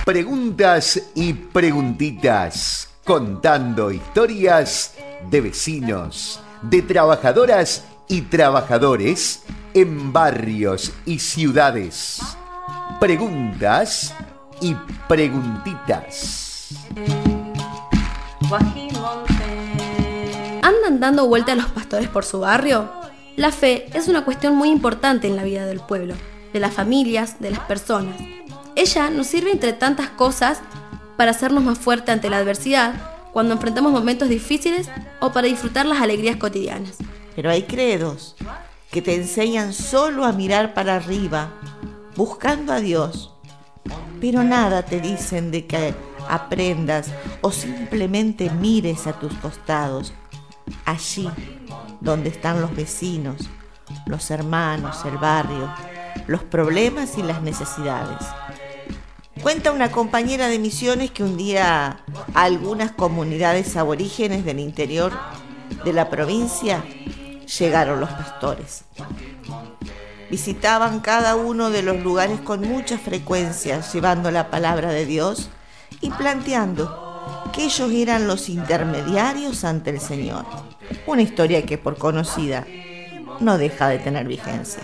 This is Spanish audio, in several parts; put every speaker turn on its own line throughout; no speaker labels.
Preguntas y preguntitas, contando historias de vecinos, de trabajadoras y trabajadores en barrios y ciudades. Preguntas y preguntitas.
¿Andan dando vuelta los pastores por su barrio? La fe es una cuestión muy importante en la vida del pueblo, de las familias, de las personas. Ella nos sirve entre tantas cosas para hacernos más fuertes ante la adversidad, cuando enfrentamos momentos difíciles o para disfrutar las alegrías cotidianas.
Pero hay credos que te enseñan solo a mirar para arriba, buscando a Dios. Pero nada te dicen de que aprendas o simplemente mires a tus costados, allí donde están los vecinos, los hermanos, el barrio, los problemas y las necesidades. Cuenta una compañera de misiones que un día a algunas comunidades aborígenes del interior de la provincia llegaron los pastores. Visitaban cada uno de los lugares con mucha frecuencia, llevando la palabra de Dios y planteando que ellos eran los intermediarios ante el Señor. Una historia que, por conocida, no deja de tener vigencia.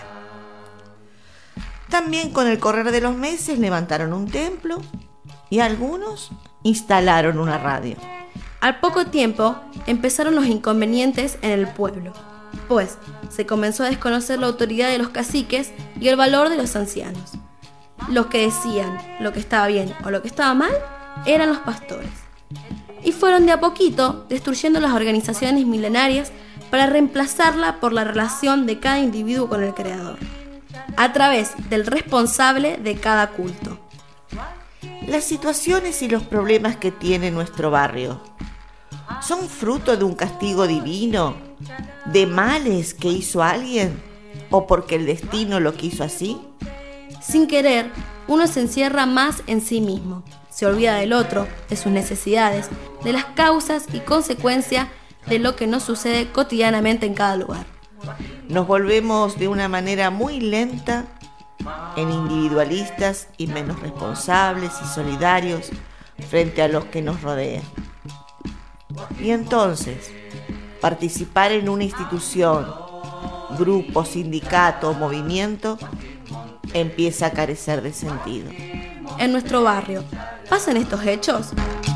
También con el correr de los meses levantaron un templo y algunos instalaron una radio.
Al poco tiempo empezaron los inconvenientes en el pueblo, pues se comenzó a desconocer la autoridad de los caciques y el valor de los ancianos. Los que decían lo que estaba bien o lo que estaba mal eran los pastores. Y fueron de a poquito destruyendo las organizaciones milenarias para reemplazarla por la relación de cada individuo con el Creador, a través del responsable de cada culto.
Las situaciones y los problemas que tiene nuestro barrio son fruto de un castigo divino, de males que hizo alguien o porque el destino lo quiso así.
Sin querer, uno se encierra más en sí mismo, se olvida del otro, de sus necesidades, de las causas y consecuencias de lo que nos sucede cotidianamente en cada lugar.
Nos volvemos de una manera muy lenta en individualistas y menos responsables y solidarios frente a los que nos rodean. Y entonces, participar en una institución, grupo, sindicato o movimiento empieza a carecer de sentido.
En nuestro barrio, ¿pasan estos hechos?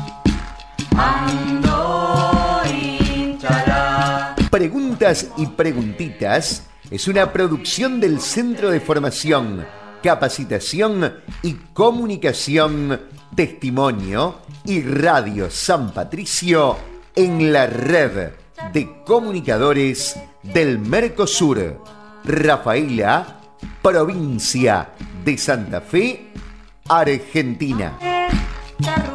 Preguntas y preguntitas es una producción del Centro de Formación, Capacitación y Comunicación, Testimonio y Radio San Patricio en la red de comunicadores del Mercosur. Rafaela, provincia de Santa Fe, Argentina.